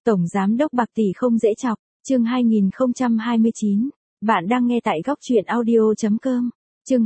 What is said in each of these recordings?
Tổng giám đốc bạc tỷ không dễ chọc, chương 2029. Bạn đang nghe tại góc truyện audio.com. Chương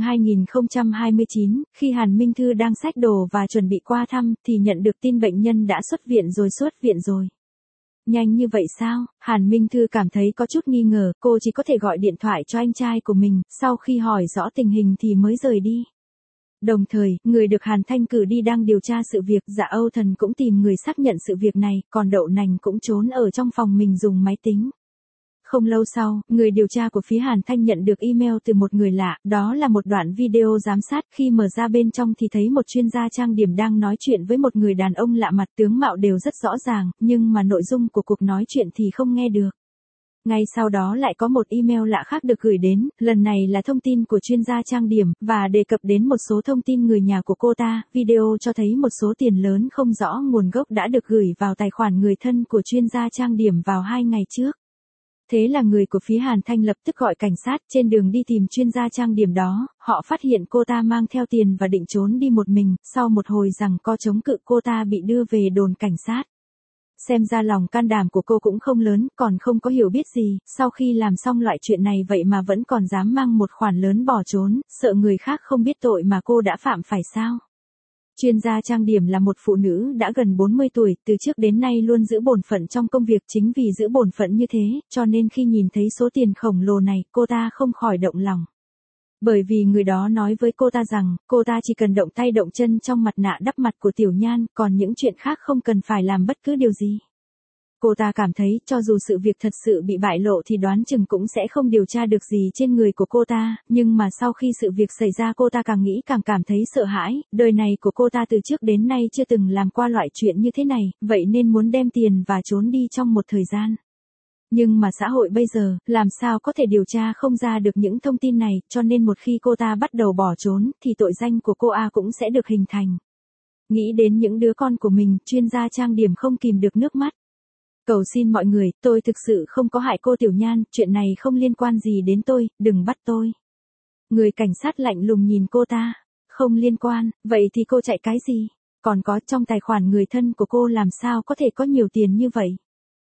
2029, khi Hàn Minh Thư đang xách đồ và chuẩn bị qua thăm thì nhận được tin bệnh nhân đã xuất viện rồi. Nhanh như vậy sao? Hàn Minh Thư cảm thấy có chút nghi ngờ, cô chỉ có thể gọi điện thoại cho anh trai của mình, sau khi hỏi rõ tình hình thì mới rời đi. Đồng thời, người được Hàn Thanh cử đi đang điều tra sự việc, Dạ Âu Thần cũng tìm người xác nhận sự việc này, còn Đậu Nành cũng trốn ở trong phòng mình dùng máy tính. Không lâu sau, người điều tra của phía Hàn Thanh nhận được email từ một người lạ, đó là một đoạn video giám sát, khi mở ra bên trong thì thấy một chuyên gia trang điểm đang nói chuyện với một người đàn ông lạ mặt, tướng mạo đều rất rõ ràng, nhưng mà nội dung của cuộc nói chuyện thì không nghe được. Ngay sau đó lại có một email lạ khác được gửi đến, lần này là thông tin của chuyên gia trang điểm, và đề cập đến một số thông tin người nhà của cô ta. Video cho thấy một số tiền lớn không rõ nguồn gốc đã được gửi vào tài khoản người thân của chuyên gia trang điểm vào 2 ngày trước. Thế là người của phía Hàn Thanh lập tức gọi cảnh sát, trên đường đi tìm chuyên gia trang điểm đó, họ phát hiện cô ta mang theo tiền và định trốn đi một mình, sau một hồi giằng co chống cự cô ta bị đưa về đồn cảnh sát. Xem ra lòng can đảm của cô cũng không lớn, còn không có hiểu biết gì, sau khi làm xong loại chuyện này vậy mà vẫn còn dám mang một khoản lớn bỏ trốn, sợ người khác không biết tội mà cô đã phạm phải sao. Chuyên gia trang điểm là một phụ nữ đã gần 40 tuổi, từ trước đến nay luôn giữ bổn phận trong công việc, chính vì giữ bổn phận như thế, cho nên khi nhìn thấy số tiền khổng lồ này, cô ta không khỏi động lòng. Bởi vì người đó nói với cô ta rằng, cô ta chỉ cần động tay động chân trong mặt nạ đắp mặt của Tiểu Nhan, còn những chuyện khác không cần phải làm bất cứ điều gì. Cô ta cảm thấy, cho dù sự việc thật sự bị bại lộ thì đoán chừng cũng sẽ không điều tra được gì trên người của cô ta, nhưng mà sau khi sự việc xảy ra cô ta càng nghĩ càng cảm thấy sợ hãi, đời này của cô ta từ trước đến nay chưa từng làm qua loại chuyện như thế này, vậy nên muốn đem tiền và trốn đi trong một thời gian. Nhưng mà xã hội bây giờ, làm sao có thể điều tra không ra được những thông tin này, cho nên một khi cô ta bắt đầu bỏ trốn, thì tội danh của cô cũng sẽ được hình thành. Nghĩ đến những đứa con của mình, chuyên gia trang điểm không kìm được nước mắt. Cầu xin mọi người, tôi thực sự không có hại cô Tiểu Nhan, chuyện này không liên quan gì đến tôi, đừng bắt tôi. Người cảnh sát lạnh lùng nhìn cô ta. Không liên quan, vậy thì cô chạy cái gì? Còn có, trong tài khoản người thân của cô làm sao có thể có nhiều tiền như vậy?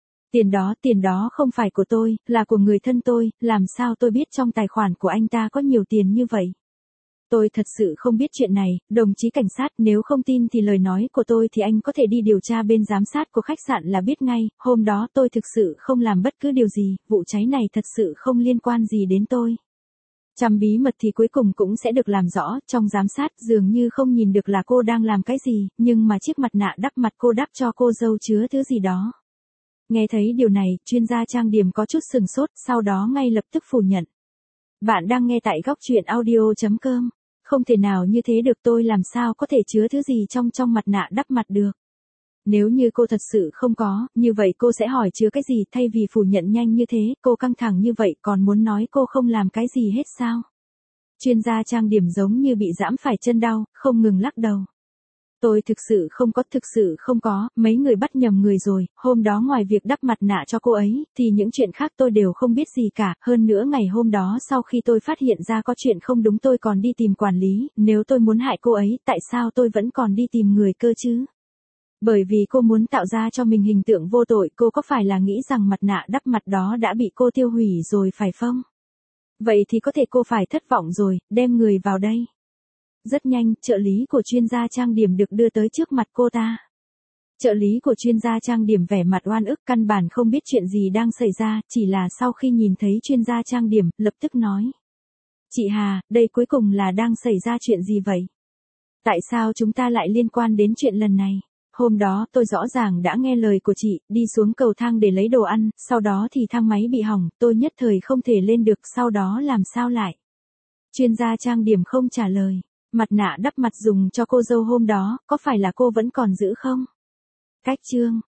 Tiền đó không phải của tôi, là của người thân tôi, làm sao tôi biết trong tài khoản của anh ta có nhiều tiền như vậy? Tôi thật sự không biết chuyện này, đồng chí cảnh sát, nếu không tin thì lời nói của tôi thì anh có thể đi điều tra bên giám sát của khách sạn là biết ngay, hôm đó tôi thực sự không làm bất cứ điều gì, vụ cháy này thật sự không liên quan gì đến tôi. Trăm bí mật thì cuối cùng cũng sẽ được làm rõ, trong giám sát dường như không nhìn được là cô đang làm cái gì, nhưng mà chiếc mặt nạ đắp mặt cô đắp cho cô dâu chứa thứ gì đó. Nghe thấy điều này, chuyên gia trang điểm có chút sừng sốt, sau đó ngay lập tức phủ nhận. Bạn đang nghe tại góc truyện audio.com. Không thể nào như thế được, tôi làm sao có thể chứa thứ gì trong mặt nạ đắp mặt được. Nếu như cô thật sự không có, như vậy cô sẽ hỏi chứa cái gì, thay vì phủ nhận nhanh như thế, cô căng thẳng như vậy còn muốn nói cô không làm cái gì hết sao. Chuyên gia trang điểm giống như bị giẫm phải chân đau, không ngừng lắc đầu. Tôi thực sự không có, mấy người bắt nhầm người rồi, hôm đó ngoài việc đắp mặt nạ cho cô ấy, thì những chuyện khác tôi đều không biết gì cả, hơn nữa ngày hôm đó sau khi tôi phát hiện ra có chuyện không đúng tôi còn đi tìm quản lý, nếu tôi muốn hại cô ấy, tại sao tôi vẫn còn đi tìm người cơ chứ? Bởi vì cô muốn tạo ra cho mình hình tượng vô tội, cô có phải là nghĩ rằng mặt nạ đắp mặt đó đã bị cô tiêu hủy rồi phải không? Vậy thì có thể cô phải thất vọng rồi, đem người vào đây. Rất nhanh, trợ lý của chuyên gia trang điểm được đưa tới trước mặt cô ta. Trợ lý của chuyên gia trang điểm vẻ mặt oan ức, căn bản không biết chuyện gì đang xảy ra, chỉ là sau khi nhìn thấy chuyên gia trang điểm, lập tức nói. Chị Hà, đây cuối cùng là đang xảy ra chuyện gì vậy? Tại sao chúng ta lại liên quan đến chuyện lần này? Hôm đó tôi rõ ràng đã nghe lời của chị, đi xuống cầu thang để lấy đồ ăn, sau đó thì thang máy bị hỏng, tôi nhất thời không thể lên được, sau đó làm sao lại? Chuyên gia trang điểm không trả lời. Mặt nạ đắp mặt dùng cho cô dâu hôm đó, có phải là cô vẫn còn giữ không? Cách chương